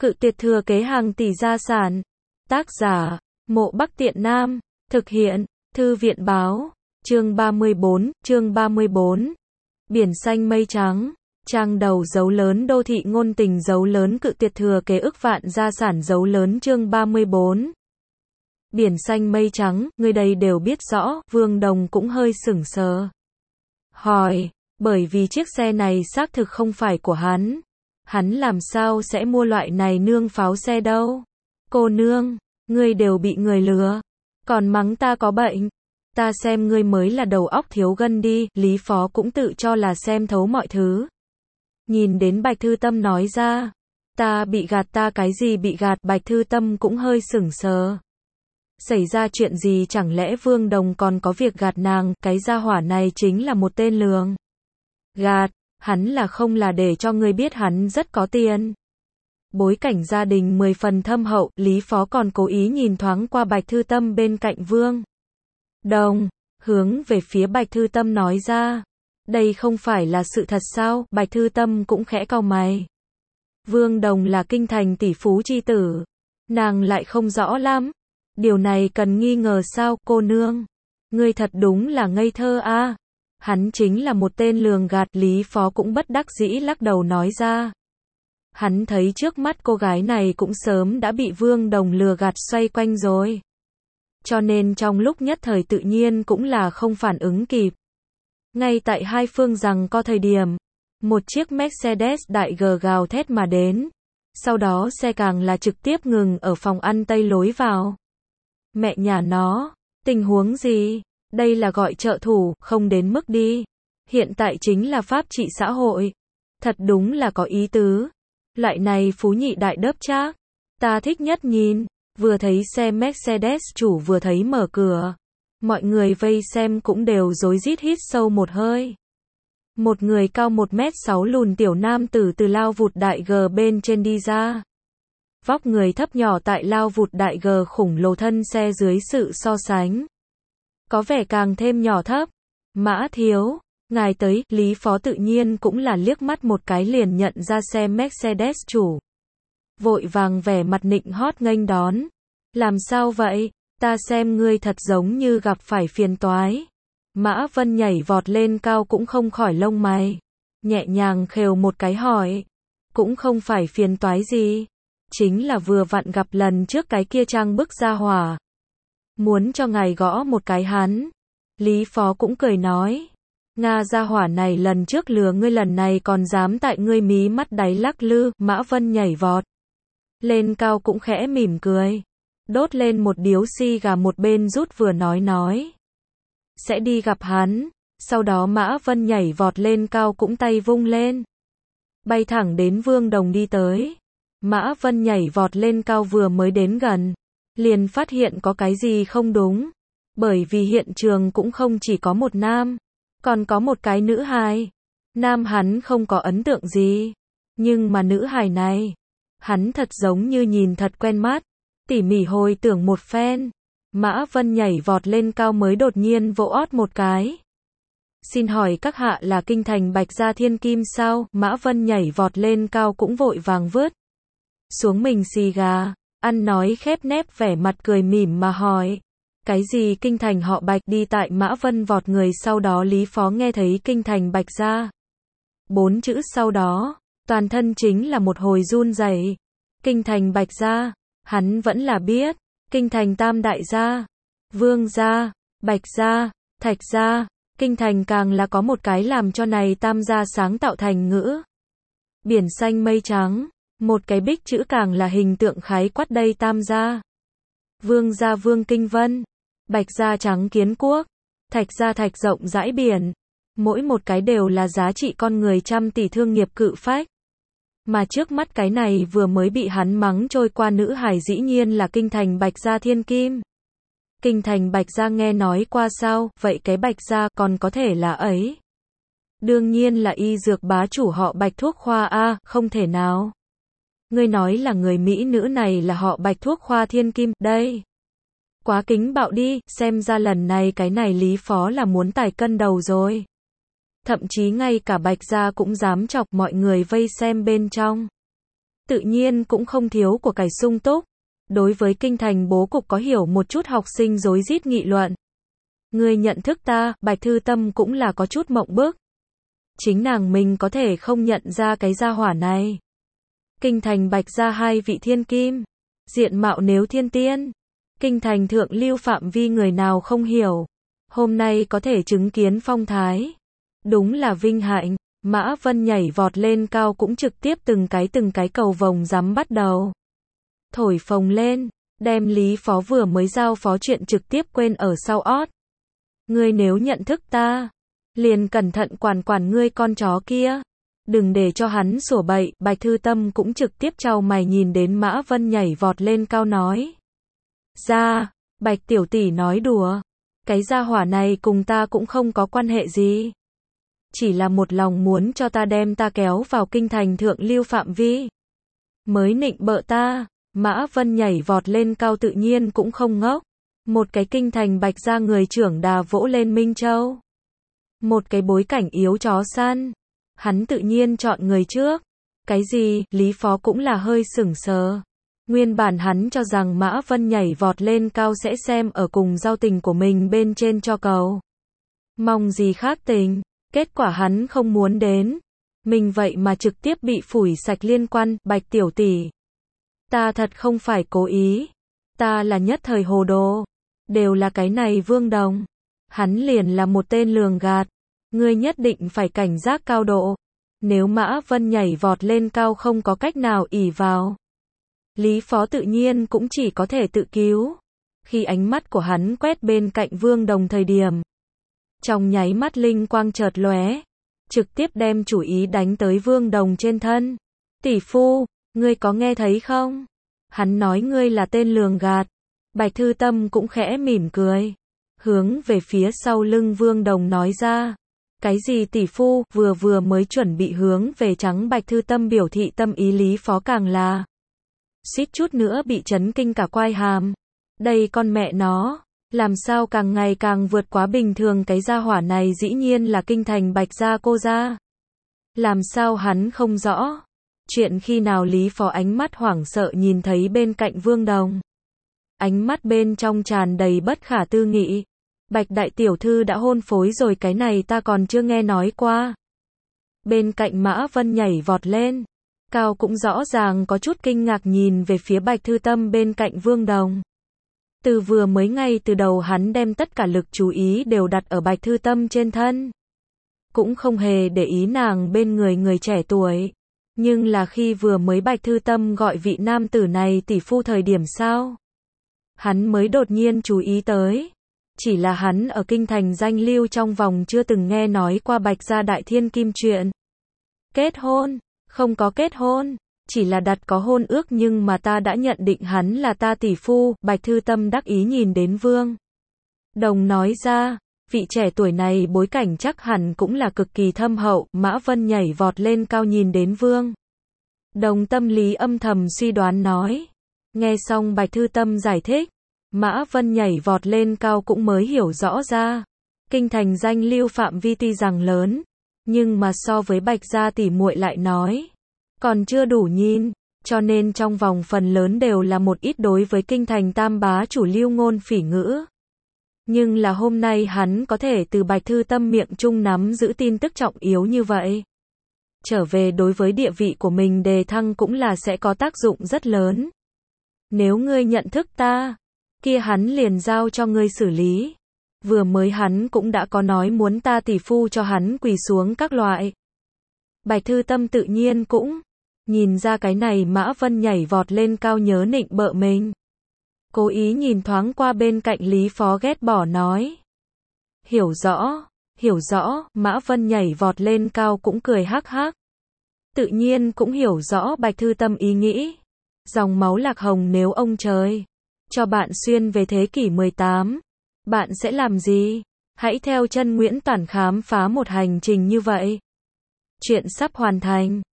Cự tuyệt thừa kế hàng tỷ gia sản. Tác giả, Mộ Bắc Tiện Nam. Thực hiện, Thư viện báo. Chương 34. Biển xanh mây trắng. Trang đầu dấu lớn đô thị ngôn tình dấu lớn cự tuyệt thừa kế ức vạn gia sản dấu lớn chương 34. Biển xanh mây trắng, người đây đều biết rõ, Vương Đồng cũng hơi sửng sờ. Hỏi, bởi vì chiếc xe này xác thực không phải của hắn. Hắn làm sao sẽ mua loại này nương pháo xe đâu? Cô nương, ngươi đều bị người lừa. Còn mắng ta có bệnh. Ta xem ngươi mới là đầu óc thiếu gân đi, Lý Phó cũng tự cho là xem thấu mọi thứ. Nhìn đến Bạch Thư Tâm nói ra. Ta bị gạt ta cái gì bị gạt, Bạch Thư Tâm cũng hơi sửng sờ. Xảy ra chuyện gì chẳng lẽ Vương Đồng còn có việc gạt nàng, cái gia hỏa này chính là một tên lường. Gạt, hắn là không là để cho ngươi biết hắn rất có tiền. Bối cảnh gia đình 10 phần thâm hậu, Lý Phó còn cố ý nhìn thoáng qua Bạch Thư Tâm bên cạnh Vương Đồng, hướng về phía Bạch Thư Tâm nói ra. Đây không phải là sự thật sao? Bạch Thư Tâm cũng khẽ cau mày. Vương Đồng là kinh thành tỷ phú chi tử. Nàng lại không rõ lắm. Điều này cần nghi ngờ sao, cô nương? Ngươi thật đúng là ngây thơ a. Hắn chính là một tên lường gạt, Lý Phó cũng bất đắc dĩ lắc đầu nói ra. Hắn thấy trước mắt cô gái này cũng sớm đã bị Vương Đồng lừa gạt xoay quanh rồi. Cho nên trong lúc nhất thời tự nhiên cũng là không phản ứng kịp. Ngay tại hai phương giằng co thời điểm, một chiếc Mercedes đại G gào thét mà đến. Sau đó xe càng là trực tiếp ngừng ở phòng ăn tây lối vào. Mẹ nhà nó, tình huống gì? Đây là gọi trợ thủ, không đến mức đi. Hiện tại chính là pháp trị xã hội. Thật đúng là có ý tứ. Loại này phú nhị đại đớp trác. Ta thích nhất nhìn. Vừa thấy xe Mercedes chủ vừa thấy mở cửa. Mọi người vây xem cũng đều rối rít hít sâu một hơi. Một người cao 1m6 lùn tiểu nam tử từ lao vụt đại G bên trên đi ra. Vóc người thấp nhỏ tại lao vụt đại G khủng lồ thân xe dưới sự so sánh. Có vẻ càng thêm nhỏ thấp. Mã thiếu, ngài tới, Lý Phó tự nhiên cũng là liếc mắt một cái liền nhận ra xe Mercedes chủ. Vội vàng vẻ mặt nịnh hót nghênh đón. Làm sao vậy? Ta xem ngươi thật giống như gặp phải phiền toái. Mã Vân nhảy vọt lên cao cũng không khỏi lông mày. Nhẹ nhàng khều một cái hỏi. Cũng không phải phiền toái gì. Chính là vừa vặn gặp lần trước cái kia trang bức gia hỏa. Muốn cho ngài gõ một cái hắn. Lý Phó cũng cười nói. Nga gia hỏa này lần trước lừa ngươi lần này còn dám tại ngươi mí mắt đáy lắc lư. Mã Vân nhảy vọt lên cao cũng khẽ mỉm cười. Đốt lên một điếu xi gà một bên rút vừa nói. Sẽ đi gặp hắn. Sau đó Mã Vân nhảy vọt lên cao cũng tay vung lên. Bay thẳng đến Vương Đồng đi tới. Mã Vân nhảy vọt lên cao vừa mới đến gần. Liền phát hiện có cái gì không đúng. Bởi vì hiện trường cũng không chỉ có một nam. Còn có một cái nữ hài. Nam hắn không có ấn tượng gì. Nhưng mà nữ hài này. Hắn thật giống như nhìn thật quen mắt. Tỉ mỉ hồi tưởng một phen. Mã Vân nhảy vọt lên cao mới đột nhiên vỗ ót một cái. Xin hỏi các hạ là kinh thành Bạch Gia Thiên Kim sao? Mã Vân nhảy vọt lên cao cũng vội vàng vứt xuống mình xì gà. Ăn nói khép nép vẻ mặt cười mỉm mà hỏi. Cái gì kinh thành họ Bạch? Đi tại Mã Vân vọt người sau đó Lý Phó nghe thấy kinh thành Bạch Gia. 4 chữ sau đó, toàn thân chính là một hồi run rẩy. Kinh thành Bạch Gia, hắn vẫn là biết. Kinh thành Tam Đại Gia, Vương Gia, Bạch Gia, Thạch Gia. Kinh thành càng là có một cái làm cho này Tam Gia sáng tạo thành ngữ. Biển xanh mây trắng. Một cái bích chữ càng là hình tượng khái quát đây Tam Gia. Vương Gia Vương Kinh Vân. Bạch Gia trắng kiến quốc. Thạch Gia thạch rộng rãi biển. Mỗi một cái đều là giá trị con người trăm tỷ thương nghiệp cự phách. Mà trước mắt cái này vừa mới bị hắn mắng trôi qua nữ hài dĩ nhiên là kinh thành Bạch Gia Thiên Kim. Kinh thành Bạch Gia nghe nói qua sao, vậy cái Bạch Gia còn có thể là ấy. Đương nhiên là y dược bá chủ họ Bạch thuốc khoa a, không thể nào. Ngươi nói là người Mỹ nữ này là họ Bạch thuốc khoa Thiên Kim, đây. Quá kính bạo đi, xem ra lần này cái này Lý Phó là muốn tài cân đầu rồi. Thậm chí ngay cả Bạch Gia cũng dám chọc mọi người vây xem bên trong. tự nhiên cũng không thiếu của cải sung túc. Đối với kinh thành bố cục có hiểu một chút học sinh rối rít nghị luận. Ngươi nhận thức ta, Bạch Thư Tâm cũng là có chút mộng bức. Chính nàng mình có thể không nhận ra cái gia hỏa này. Kinh thành Bạch gia hai vị thiên kim, diện mạo nếu thiên tiên, kinh thành thượng lưu phạm vi người nào không hiểu. Hôm nay có thể chứng kiến phong thái, đúng là vinh hạnh. Mã Vân nhảy vọt lên cao cũng trực tiếp từng cái cầu vồng rắm bắt đầu. Thổi phồng lên, đem Lý Phó vừa mới giao phó chuyện trực tiếp quên ở sau ót. Ngươi nếu nhận thức ta, liền cẩn thận quản ngươi con chó kia. Đừng để cho hắn sủa bậy. Bạch Thư Tâm cũng trực tiếp chau mày nhìn đến Mã Vân nhảy vọt lên cao nói. Ra, Bạch tiểu tỷ nói đùa. Cái gia hỏa này cùng ta cũng không có quan hệ gì. Chỉ là một lòng muốn cho ta đem ta kéo vào kinh thành thượng lưu phạm vi. Mới nịnh bợ ta. Mã Vân nhảy vọt lên cao tự nhiên cũng không ngốc. Một cái kinh thành Bạch gia người trưởng đà vỗ lên Minh Châu. Một cái bối cảnh yếu chó săn. Hắn tự nhiên chọn người trước. Cái gì, Lý Phó cũng là hơi sửng sờ. Nguyên bản hắn cho rằng Mã Vân nhảy vọt lên cao sẽ xem ở cùng giao tình của mình bên trên cho cầu. Mong gì khác tình. Kết quả hắn không muốn đến. Mình vậy mà trực tiếp bị phủi sạch liên quan. Bạch tiểu tỷ. Ta thật không phải cố ý. Ta là nhất thời hồ đồ. Đều là cái này Vương Đồng. Hắn liền là một tên lường gạt. Ngươi nhất định phải cảnh giác cao độ. Nếu Mã Vân nhảy vọt lên cao không có cách nào ỷ vào. Lý Phó tự nhiên cũng chỉ có thể tự cứu. Khi ánh mắt của hắn quét bên cạnh Vương Đồng thời điểm. Trong nháy mắt linh quang chợt lóe. Trực tiếp đem chủ ý đánh tới Vương Đồng trên thân. Tỷ phu, ngươi có nghe thấy không? Hắn nói ngươi là tên lường gạt. Bạch Thư Tâm cũng khẽ mỉm cười. Hướng về phía sau lưng Vương Đồng nói ra. Cái gì tỷ phu, vừa mới chuẩn bị hướng về trắng Bạch Thư Tâm biểu thị tâm ý. Lý Phó càng là suýt chút nữa bị chấn kinh cả quai hàm. Đây con mẹ nó, làm sao càng ngày càng vượt quá bình thường. Cái gia hỏa này dĩ nhiên là kinh thành Bạch gia cô gia. Làm sao hắn không rõ. Chuyện khi nào Lý Phó ánh mắt hoảng sợ nhìn thấy bên cạnh Vương Đồng. Ánh mắt bên trong tràn đầy bất khả tư nghị. Bạch đại tiểu thư đã hôn phối rồi, cái này ta còn chưa nghe nói qua. Bên cạnh Mã Vân nhảy vọt lên. Cao cũng rõ ràng có chút kinh ngạc nhìn về phía Bạch Thư Tâm bên cạnh Vương Đồng. Từ vừa mới ngay từ đầu hắn đem tất cả lực chú ý đều đặt ở Bạch Thư Tâm trên thân. Cũng không hề để ý nàng bên người trẻ tuổi. Nhưng là khi vừa mới Bạch Thư Tâm gọi vị nam tử này tỷ phu thời điểm sao? Hắn mới đột nhiên chú ý tới. Chỉ là hắn ở kinh thành danh lưu trong vòng chưa từng nghe nói qua Bạch gia đại thiên kim chuyện. Kết hôn, không có kết hôn, chỉ là đặt có hôn ước nhưng mà ta đã nhận định hắn là ta tỷ phu. Bạch Thư Tâm đắc ý nhìn đến Vương Đồng nói ra, vị trẻ tuổi này bối cảnh chắc hẳn cũng là cực kỳ thâm hậu. Mã Vân nhảy vọt lên cao nhìn đến Vương Đồng tâm lý âm thầm suy đoán nói. Nghe xong Bạch Thư Tâm giải thích, Mã Vân nhảy vọt lên cao cũng mới hiểu rõ ra. Kinh thành danh lưu phạm vi tuy rằng lớn, nhưng mà so với Bạch gia tỷ muội lại nói, còn chưa đủ nhìn, cho nên trong vòng phần lớn đều là một ít đối với kinh thành tam bá chủ lưu ngôn phỉ ngữ. Nhưng là hôm nay hắn có thể từ Bạch Thư Tâm miệng chung nắm giữ tin tức trọng yếu như vậy. Trở về đối với địa vị của mình đề thăng cũng là sẽ có tác dụng rất lớn. Nếu ngươi nhận thức ta, kia hắn liền giao cho ngươi xử lý. Vừa mới hắn cũng đã có nói muốn ta tỷ phu cho hắn quỳ xuống các loại. Bạch Thư Tâm tự nhiên cũng nhìn ra cái này Mã Vân nhảy vọt lên cao nhớ nịnh bợ mình. Cố ý nhìn thoáng qua bên cạnh Lý Phó ghét bỏ nói. Hiểu rõ, Mã Vân nhảy vọt lên cao cũng cười hắc hắc. Tự nhiên cũng hiểu rõ Bạch Thư Tâm ý nghĩ. Dòng máu lạc hồng nếu ông trời cho bạn xuyên về thế kỷ 18, bạn sẽ làm gì? Hãy theo chân Nguyễn Toản khám phá một hành trình như vậy. Chuyện sắp hoàn thành.